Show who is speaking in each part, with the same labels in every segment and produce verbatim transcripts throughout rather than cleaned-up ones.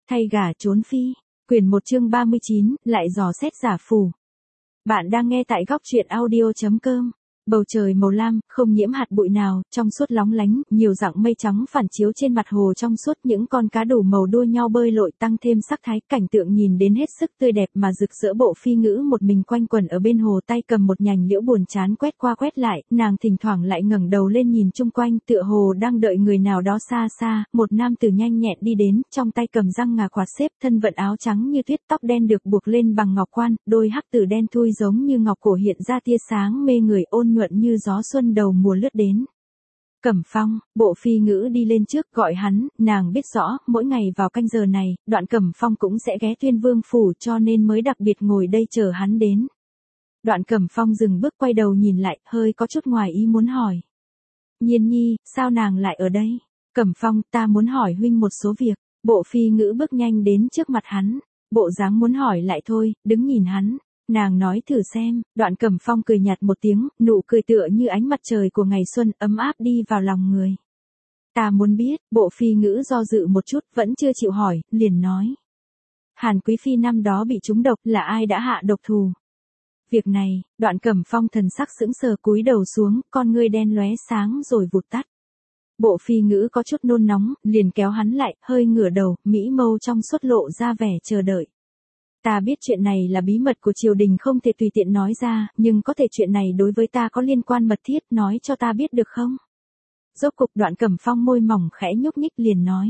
Speaker 1: Thay gả trốn phi. Quyển một chương ba mươi chín, lại dò xét giả phù. Bạn đang nghe tại góc truyện audio.com. Bầu trời màu lam, không nhiễm hạt bụi nào, trong suốt lóng lánh, nhiều dạng mây trắng phản chiếu trên mặt hồ trong suốt, những con cá đủ màu đua nhau bơi lội tăng thêm sắc thái, cảnh tượng nhìn đến hết sức tươi đẹp mà rực rỡ. Bộ phi ngữ một mình quanh quẩn ở bên hồ, tay cầm một nhành liễu buồn chán quét qua quét lại, nàng thỉnh thoảng lại ngẩng đầu lên nhìn chung quanh, tựa hồ đang đợi người nào đó xa xa. Một nam tử nhanh nhẹn đi đến, trong tay cầm răng ngà quạt xếp, thân vận áo trắng như tuyết, tóc đen được buộc lên bằng ngọc quan, đôi hắc tử đen thui giống như ngọc cổ hiện ra tia sáng mê người, ôn nhuận như gió xuân đầu mùa lướt đến. Cẩm Phong. Bộ phi ngữ đi lên trước gọi hắn, nàng biết rõ, mỗi ngày vào canh giờ này, Đoạn Cẩm Phong cũng sẽ ghé Tuyên Vương phủ, cho nên mới đặc biệt ngồi đây chờ hắn đến. Đoạn Cẩm Phong dừng bước quay đầu nhìn lại, hơi có chút ngoài ý muốn hỏi. Nhiên nhi, sao nàng lại ở đây? Cẩm Phong, ta muốn hỏi huynh một số việc. Bộ phi ngữ bước nhanh đến trước mặt hắn, bộ dáng muốn hỏi lại thôi, đứng nhìn hắn. Nàng nói thử xem. Đoạn Cẩm Phong cười nhạt một tiếng, nụ cười tựa như ánh mặt trời của ngày xuân, ấm áp đi vào lòng người. Ta muốn biết. Bộ phi ngữ do dự một chút, vẫn chưa chịu hỏi, liền nói. Hàn Quý Phi năm đó bị trúng độc, là ai đã hạ độc thù? Việc này, Đoạn Cẩm Phong thần sắc sững sờ, cúi đầu xuống, con ngươi đen lóe sáng rồi vụt tắt. Bộ phi ngữ có chút nôn nóng, liền kéo hắn lại, hơi ngửa đầu, mỹ mâu trong suốt lộ ra vẻ chờ đợi. Ta biết chuyện này là bí mật của triều đình, không thể tùy tiện nói ra, nhưng có thể chuyện này đối với ta có liên quan mật thiết, nói cho ta biết được không? Rốt cục Đoạn Cẩm Phong môi mỏng khẽ nhúc nhích liền nói.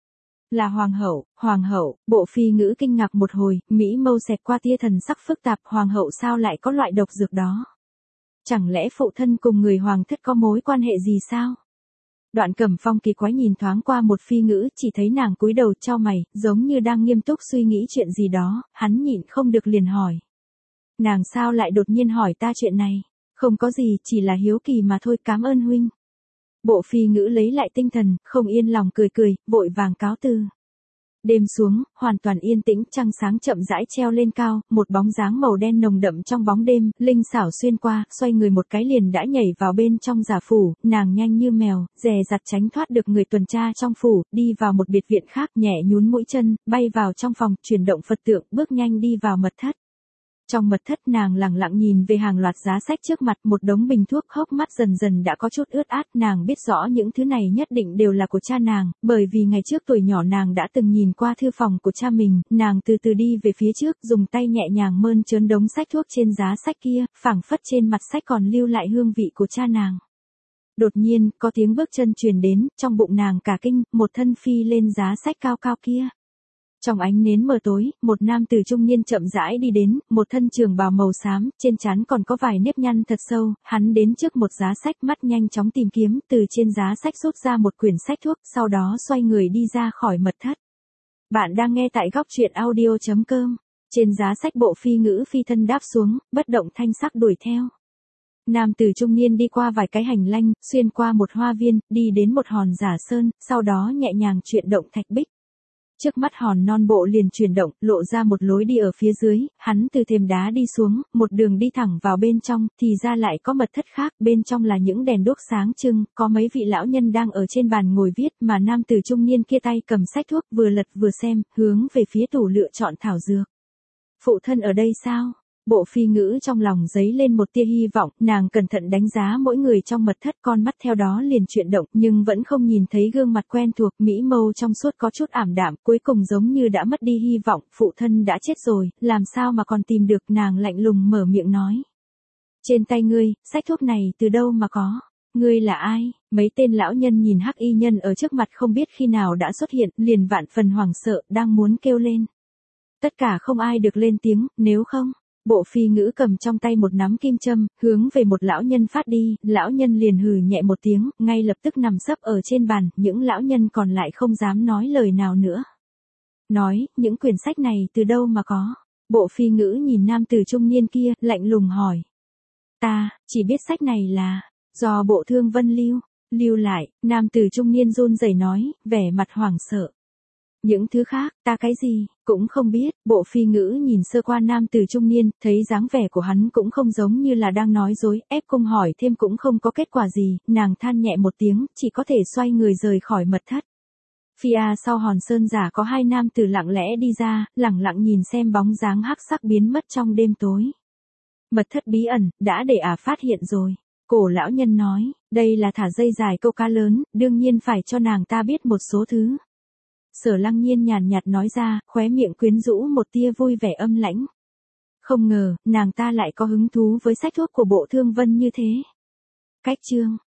Speaker 1: Là hoàng hậu. Hoàng hậu. Bộ phi ngữ kinh ngạc một hồi, mỹ mâu xẹt qua tia thần sắc phức tạp, hoàng hậu sao lại có loại độc dược đó? Chẳng lẽ phụ thân cùng người hoàng thất có mối quan hệ gì sao? Đoạn Cẩm Phong kỳ quái nhìn thoáng qua một phi ngữ, chỉ thấy nàng cúi đầu chau mày, giống như đang nghiêm túc suy nghĩ chuyện gì đó, hắn nhịn không được liền hỏi. Nàng sao lại đột nhiên hỏi ta chuyện này? Không có gì, chỉ là hiếu kỳ mà thôi, cảm ơn huynh. Bộ phi ngữ lấy lại tinh thần, không yên lòng cười cười, vội vàng cáo từ. Đêm xuống, hoàn toàn yên tĩnh, trăng sáng chậm rãi treo lên cao, một bóng dáng màu đen nồng đậm trong bóng đêm, linh xảo xuyên qua, xoay người một cái liền đã nhảy vào bên trong giả phủ, nàng nhanh như mèo, dè dặt tránh thoát được người tuần tra trong phủ, đi vào một biệt viện khác, nhẹ nhún mũi chân, bay vào trong phòng, chuyển động Phật tượng, bước nhanh đi vào mật thất. Trong mật thất nàng lặng lặng nhìn về hàng loạt giá sách trước mặt, một đống bình thuốc, hốc mắt dần dần đã có chút ướt át, nàng biết rõ những thứ này nhất định đều là của cha nàng, bởi vì ngày trước tuổi nhỏ nàng đã từng nhìn qua thư phòng của cha mình, nàng từ từ đi về phía trước, dùng tay nhẹ nhàng mơn trớn đống sách thuốc trên giá sách kia, phảng phất trên mặt sách còn lưu lại hương vị của cha nàng. Đột nhiên, có tiếng bước chân truyền đến, trong bụng nàng cả kinh, một thân phi lên giá sách cao cao kia. Trong ánh nến mờ tối, một nam tử trung niên chậm rãi đi đến, một thân trường bào màu xám, trên trán còn có vài nếp nhăn thật sâu, hắn đến trước một giá sách, mắt nhanh chóng tìm kiếm, từ trên giá sách rút ra một quyển sách thuốc, sau đó xoay người đi ra khỏi mật thất. Bạn đang nghe tại góc truyện audio.com. Trên giá sách bộ phi ngữ phi thân đáp xuống, bất động thanh sắc đuổi theo. Nam tử trung niên đi qua vài cái hành lang, xuyên qua một hoa viên, đi đến một hòn giả sơn, sau đó nhẹ nhàng chuyển động thạch bích. Trước mắt hòn non bộ liền chuyển động, lộ ra một lối đi ở phía dưới, hắn từ thềm đá đi xuống, một đường đi thẳng vào bên trong, thì ra lại có mật thất khác, bên trong là những đèn đuốc sáng trưng, có mấy vị lão nhân đang ở trên bàn ngồi viết, mà nam tử trung niên kia tay cầm sách thuốc, vừa lật vừa xem, hướng về phía tủ lựa chọn thảo dược. Phụ thân ở đây sao? Bộ phi ngữ trong lòng dấy lên một tia hy vọng, nàng cẩn thận đánh giá mỗi người trong mật thất, con mắt theo đó liền chuyển động, nhưng vẫn không nhìn thấy gương mặt quen thuộc, mỹ mâu trong suốt có chút ảm đạm, cuối cùng giống như đã mất đi hy vọng, phụ thân đã chết rồi, làm sao mà còn tìm được, nàng lạnh lùng mở miệng nói. Trên tay ngươi, sách thuốc này từ đâu mà có? Ngươi là ai? Mấy tên lão nhân nhìn hắc y nhân ở trước mặt không biết khi nào đã xuất hiện, liền vạn phần hoảng sợ, đang muốn kêu lên. Tất cả không ai được lên tiếng, nếu không. Bộ phi ngữ cầm trong tay một nắm kim châm, hướng về một lão nhân phát đi, lão nhân liền hừ nhẹ một tiếng, ngay lập tức nằm sấp ở trên bàn, những lão nhân còn lại không dám nói lời nào nữa. Nói, những quyển sách này từ đâu mà có? Bộ phi ngữ nhìn nam tử trung niên kia, lạnh lùng hỏi. Ta, chỉ biết sách này là, do bộ thương vân lưu, lưu lại, nam tử trung niên run rẩy nói, vẻ mặt hoảng sợ. Những thứ khác, ta cái gì, cũng không biết. Bộ phi ngữ nhìn sơ qua nam tử trung niên, thấy dáng vẻ của hắn cũng không giống như là đang nói dối, ép cung hỏi thêm cũng không có kết quả gì, nàng than nhẹ một tiếng, chỉ có thể xoay người rời khỏi mật thất. Phía sau hòn sơn giả có hai nam tử lặng lẽ đi ra, lẳng lặng nhìn xem bóng dáng hắc sắc biến mất trong đêm tối. Mật thất bí ẩn, đã để ả phát hiện rồi. Cổ lão nhân nói, đây là thả dây dài câu cá lớn, đương nhiên phải cho nàng ta biết một số thứ. Sở Lăng Nhiên nhàn nhạt nói ra, khóe miệng quyến rũ một tia vui vẻ âm lãnh. Không ngờ, nàng ta lại có hứng thú với sách thuốc của Bộ Thương Vân như thế. Cách chương